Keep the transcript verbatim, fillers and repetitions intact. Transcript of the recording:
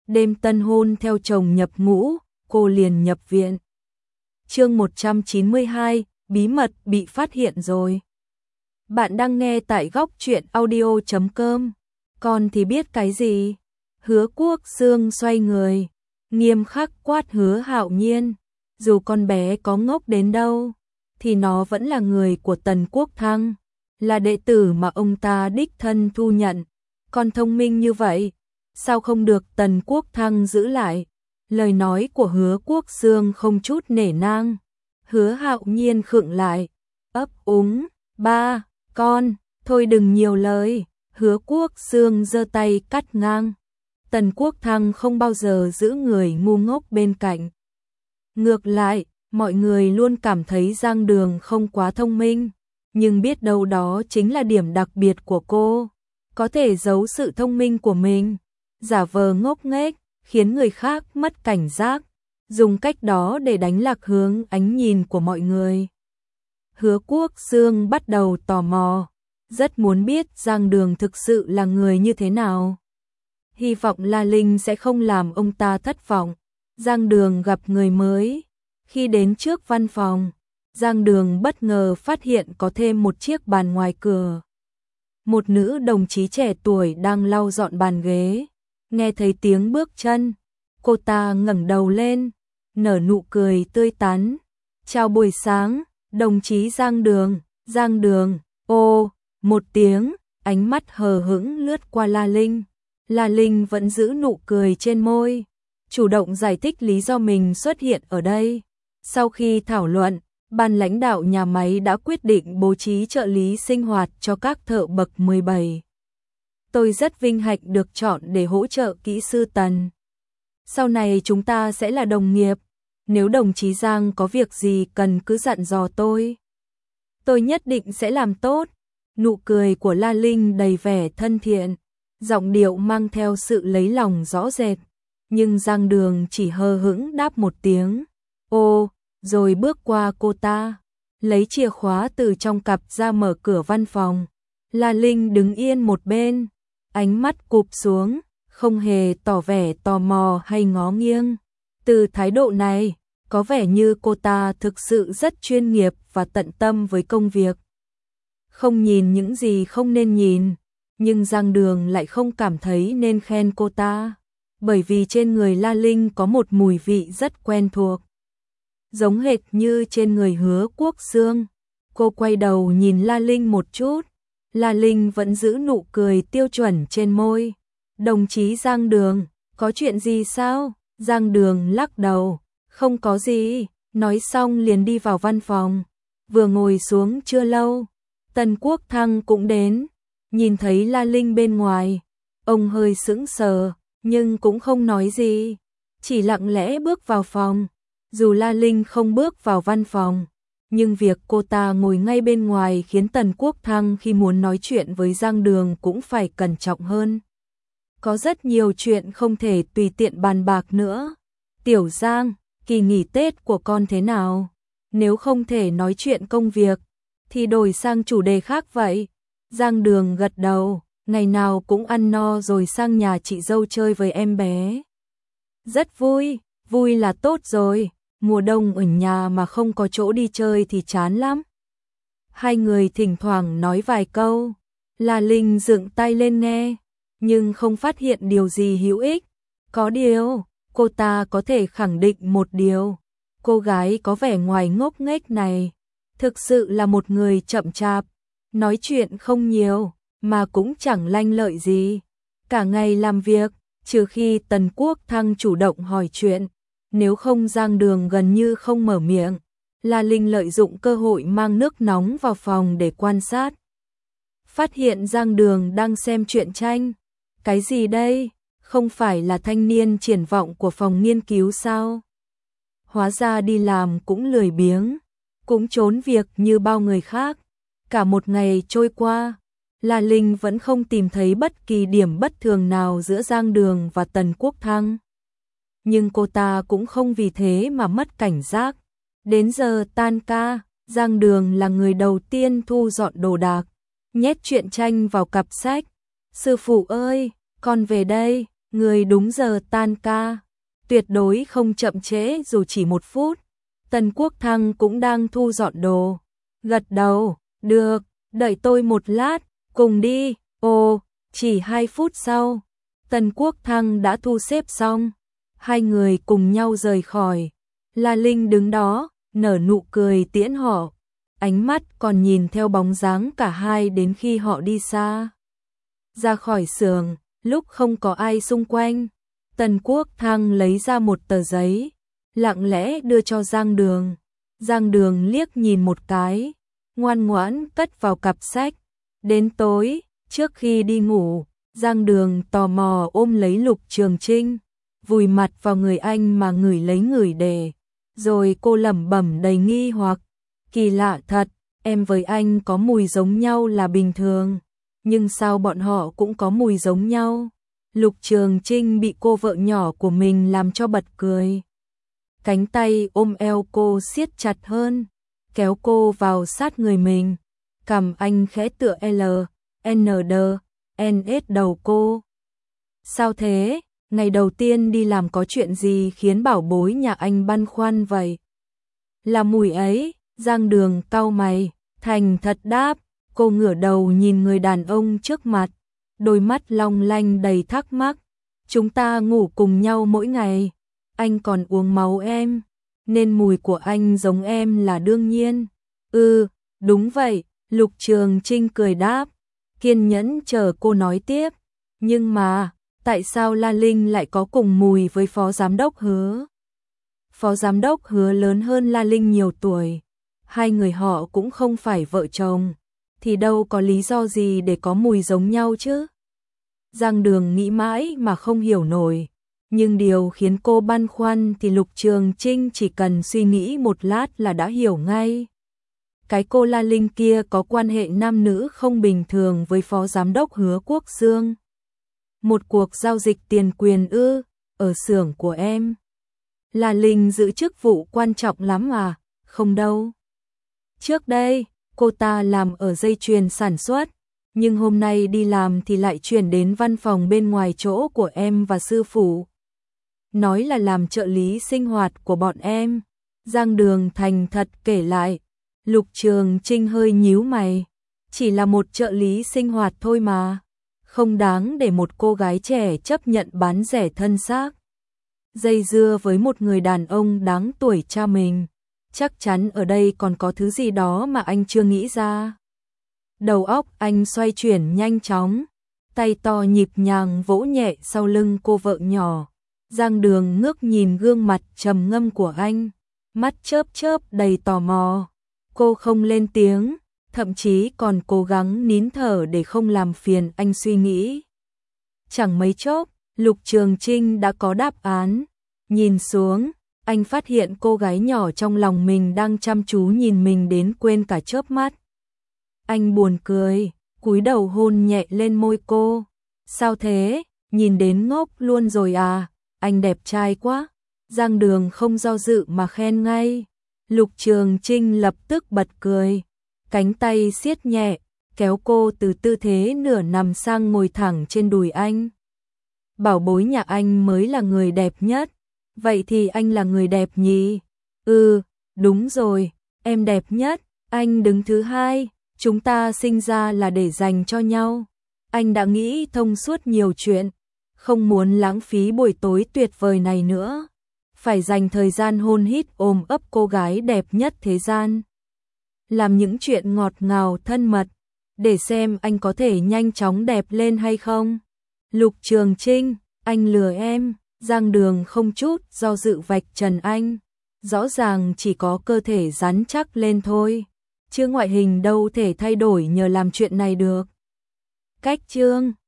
đêm tân hôn theo chồng nhập ngũ, cô liền nhập viện. Chương một trăm chín mươi hai, bí mật bị phát hiện rồi. Bạn đang nghe tại góc truyện audio chấm com. Con thì biết cái gì? Hứa Quốc Sương xoay người, nghiêm khắc quát Hứa Hạo Nhiên, dù con bé có ngốc đến đâu thì nó vẫn là người của Tần Quốc Thăng, là đệ tử mà ông ta đích thân thu nhận. Con thông minh như vậy, sao không được Tần Quốc Thăng giữ lại? Lời nói của Hứa Quốc Sương không chút nể nang. Hứa Hạo Nhiên khựng lại, ấp úng, ba, con, thôi đừng nhiều lời. Hứa Quốc Sương giơ tay cắt ngang. Tần Quốc Thăng không bao giờ giữ người ngu ngốc bên cạnh. Ngược lại, mọi người luôn cảm thấy Giang Đường không quá thông minh, nhưng biết đâu đó chính là điểm đặc biệt của cô, có thể giấu sự thông minh của mình, giả vờ ngốc nghếch, khiến người khác mất cảnh giác, dùng cách đó để đánh lạc hướng ánh nhìn của mọi người. Hứa Quốc Sương bắt đầu tò mò, rất muốn biết Giang Đường thực sự là người như thế nào. Hy vọng La Linh sẽ không làm ông ta thất vọng. Giang Đường gặp người mới. Khi đến trước văn phòng, Giang Đường bất ngờ phát hiện có thêm một chiếc bàn ngoài cửa. Một nữ đồng chí trẻ tuổi đang lau dọn bàn ghế. Nghe thấy tiếng bước chân, cô ta ngẩng đầu lên, nở nụ cười tươi tắn. Chào buổi sáng, đồng chí Giang Đường. Giang Đường, ô, một tiếng, ánh mắt hờ hững lướt qua La Linh. La Linh vẫn giữ nụ cười trên môi, chủ động giải thích lý do mình xuất hiện ở đây. Sau khi thảo luận, ban lãnh đạo nhà máy đã quyết định bố trí trợ lý sinh hoạt cho các thợ bậc mười bảy. Tôi rất vinh hạnh được chọn để hỗ trợ kỹ sư Tần. Sau này chúng ta sẽ là đồng nghiệp, nếu đồng chí Giang có việc gì cần cứ dặn dò tôi. Tôi nhất định sẽ làm tốt. Nụ cười của La Linh đầy vẻ thân thiện, giọng điệu mang theo sự lấy lòng rõ rệt, nhưng Giang Đường chỉ hờ hững đáp một tiếng, ô, rồi bước qua cô ta, lấy chìa khóa từ trong cặp ra mở cửa văn phòng. La Linh đứng yên một bên, ánh mắt cụp xuống, không hề tỏ vẻ tò mò hay ngó nghiêng. Từ thái độ này, có vẻ như cô ta thực sự rất chuyên nghiệp và tận tâm với công việc. Không nhìn những gì không nên nhìn, nhưng Giang Đường lại không cảm thấy nên khen cô ta, bởi vì trên người La Linh có một mùi vị rất quen thuộc, giống hệt như trên người Hứa Quốc Sương. Cô quay đầu nhìn La Linh một chút, La Linh vẫn giữ nụ cười tiêu chuẩn trên môi. Đồng chí Giang Đường, có chuyện gì sao? Giang Đường lắc đầu, không có gì, nói xong liền đi vào văn phòng. Vừa ngồi xuống chưa lâu, Tần Quốc Thăng cũng đến. Nhìn thấy La Linh bên ngoài, ông hơi sững sờ, nhưng cũng không nói gì, chỉ lặng lẽ bước vào phòng. Dù La Linh không bước vào văn phòng, nhưng việc cô ta ngồi ngay bên ngoài khiến Tần Quốc Thăng khi muốn nói chuyện với Giang Đường cũng phải cẩn trọng hơn. Có rất nhiều chuyện không thể tùy tiện bàn bạc nữa. Tiểu Giang, kỳ nghỉ Tết của con thế nào? Nếu không thể nói chuyện công việc, thì đổi sang chủ đề khác vậy. Giang Đường gật đầu, ngày nào cũng ăn no rồi sang nhà chị dâu chơi với em bé. Rất vui, vui là tốt rồi, mùa đông ở nhà mà không có chỗ đi chơi thì chán lắm. Hai người thỉnh thoảng nói vài câu, La Linh dựng tay lên nghe, nhưng không phát hiện điều gì hữu ích. Có điều, cô ta có thể khẳng định một điều, cô gái có vẻ ngoài ngốc nghếch này, thực sự là một người chậm chạp. Nói chuyện không nhiều, mà cũng chẳng lanh lợi gì. Cả ngày làm việc, trừ khi Tần Quốc Thăng chủ động hỏi chuyện, nếu không Giang Đường gần như không mở miệng. La Linh lợi dụng cơ hội mang nước nóng vào phòng để quan sát. Phát hiện Giang Đường đang xem truyện tranh. Cái gì đây? Không phải là thanh niên triển vọng của phòng nghiên cứu sao? Hóa ra đi làm cũng lười biếng, cũng trốn việc như bao người khác. Cả một ngày trôi qua, La Linh vẫn không tìm thấy bất kỳ điểm bất thường nào giữa Giang Đường và Tần Quốc Thăng. Nhưng cô ta cũng không vì thế mà mất cảnh giác. Đến giờ tan ca, Giang Đường là người đầu tiên thu dọn đồ đạc, nhét truyện tranh vào cặp sách. Sư phụ ơi, con về đây. người đúng giờ tan ca, tuyệt đối không chậm trễ dù chỉ một phút. Tần Quốc Thăng cũng đang thu dọn đồ, gật đầu, được, đợi tôi một lát, cùng đi. Ồ, chỉ hai phút sau, Tần Quốc Thăng đã thu xếp xong, hai người cùng nhau rời khỏi. La Linh đứng đó, nở nụ cười tiễn họ, ánh mắt còn nhìn theo bóng dáng cả hai đến khi họ đi xa. Ra khỏi xưởng, lúc không có ai xung quanh, Tần Quốc Thăng lấy ra một tờ giấy, lặng lẽ đưa cho Giang Đường. Giang Đường liếc nhìn một cái, ngoan ngoãn cất vào cặp sách. Đến tối, trước khi đi ngủ, Giang Đường tò mò ôm lấy Lục Trường Trinh, vùi mặt vào người anh mà ngửi lấy ngửi để. Rồi cô lẩm bẩm đầy nghi hoặc, kỳ lạ thật, em với anh có mùi giống nhau là bình thường, nhưng sao bọn họ cũng có mùi giống nhau? Lục Trường Trinh bị cô vợ nhỏ của mình làm cho bật cười. Cánh tay ôm eo cô siết chặt hơn, kéo cô vào sát người mình. Cằm anh khẽ tựa L, N D, N S đầu cô. Sao thế? Ngày đầu tiên đi làm có chuyện gì khiến bảo bối nhà anh băn khoăn vậy? Là mùi ấy. Giang Đường cau mày, thành thật đáp. Cô ngửa đầu nhìn người đàn ông trước mặt, đôi mắt long lanh đầy thắc mắc. Chúng ta ngủ cùng nhau mỗi ngày, anh còn uống máu em, nên mùi của anh giống em là đương nhiên. Ừ, đúng vậy, Lục Trường Trinh cười đáp, kiên nhẫn chờ cô nói tiếp. Nhưng mà, tại sao La Linh lại có cùng mùi với Phó Giám đốc Hứa? Phó Giám đốc Hứa lớn hơn La Linh nhiều tuổi, hai người họ cũng không phải vợ chồng, thì đâu có lý do gì để có mùi giống nhau chứ? Giang Đường nghĩ mãi mà không hiểu nổi, nhưng điều khiến cô băn khoăn thì Lục Trường Trinh chỉ cần suy nghĩ một lát là đã hiểu ngay. Cái cô La Linh kia có quan hệ nam nữ không bình thường với Phó Giám đốc Hứa Quốc Dương. Một cuộc giao dịch tiền quyền ư? Ở xưởng của em, La Linh giữ chức vụ quan trọng lắm à? Không đâu. Trước đây, cô ta làm ở dây chuyền sản xuất, nhưng hôm nay đi làm thì lại chuyển đến văn phòng bên ngoài chỗ của em và sư phụ. Nói là làm trợ lý sinh hoạt của bọn em. Giang Đường thành thật kể lại. Lục Trường Trinh hơi nhíu mày. Chỉ là một trợ lý sinh hoạt thôi mà, không đáng để một cô gái trẻ chấp nhận bán rẻ thân xác, dây dưa với một người đàn ông đáng tuổi cha mình. Chắc chắn ở đây còn có thứ gì đó mà anh chưa nghĩ ra. Đầu óc anh xoay chuyển nhanh chóng, tay to nhịp nhàng vỗ nhẹ sau lưng cô vợ nhỏ. Giang Đường ngước nhìn gương mặt trầm ngâm của anh, mắt chớp chớp đầy tò mò. Cô không lên tiếng, thậm chí còn cố gắng nín thở để không làm phiền anh suy nghĩ. Chẳng mấy chốc, Lục Trường Trinh đã có đáp án. Nhìn xuống, anh phát hiện cô gái nhỏ trong lòng mình đang chăm chú nhìn mình đến quên cả chớp mắt. Anh buồn cười, cúi đầu hôn nhẹ lên môi cô. Sao thế, nhìn đến ngốc luôn rồi à, anh đẹp trai quá. Giang Đường không do dự mà khen ngay. Lục Trường Trinh lập tức bật cười, cánh tay siết nhẹ, kéo cô từ tư thế nửa nằm sang ngồi thẳng trên đùi anh. Bảo bối nhà anh mới là người đẹp nhất, vậy thì anh là người đẹp nhỉ? Ừ, đúng rồi, em đẹp nhất, anh đứng thứ hai, chúng ta sinh ra là để dành cho nhau. Anh đã nghĩ thông suốt nhiều chuyện, không muốn lãng phí buổi tối tuyệt vời này nữa. Phải dành thời gian hôn hít ôm ấp cô gái đẹp nhất thế gian. Làm những chuyện ngọt ngào thân mật, để xem anh có thể nhanh chóng đẹp lên hay không. Lục Trường Trinh, anh lừa em. Giang Đường không chút do dự vạch trần anh. Rõ ràng chỉ có cơ thể rắn chắc lên thôi, chứ ngoại hình đâu thể thay đổi nhờ làm chuyện này được. Cách chương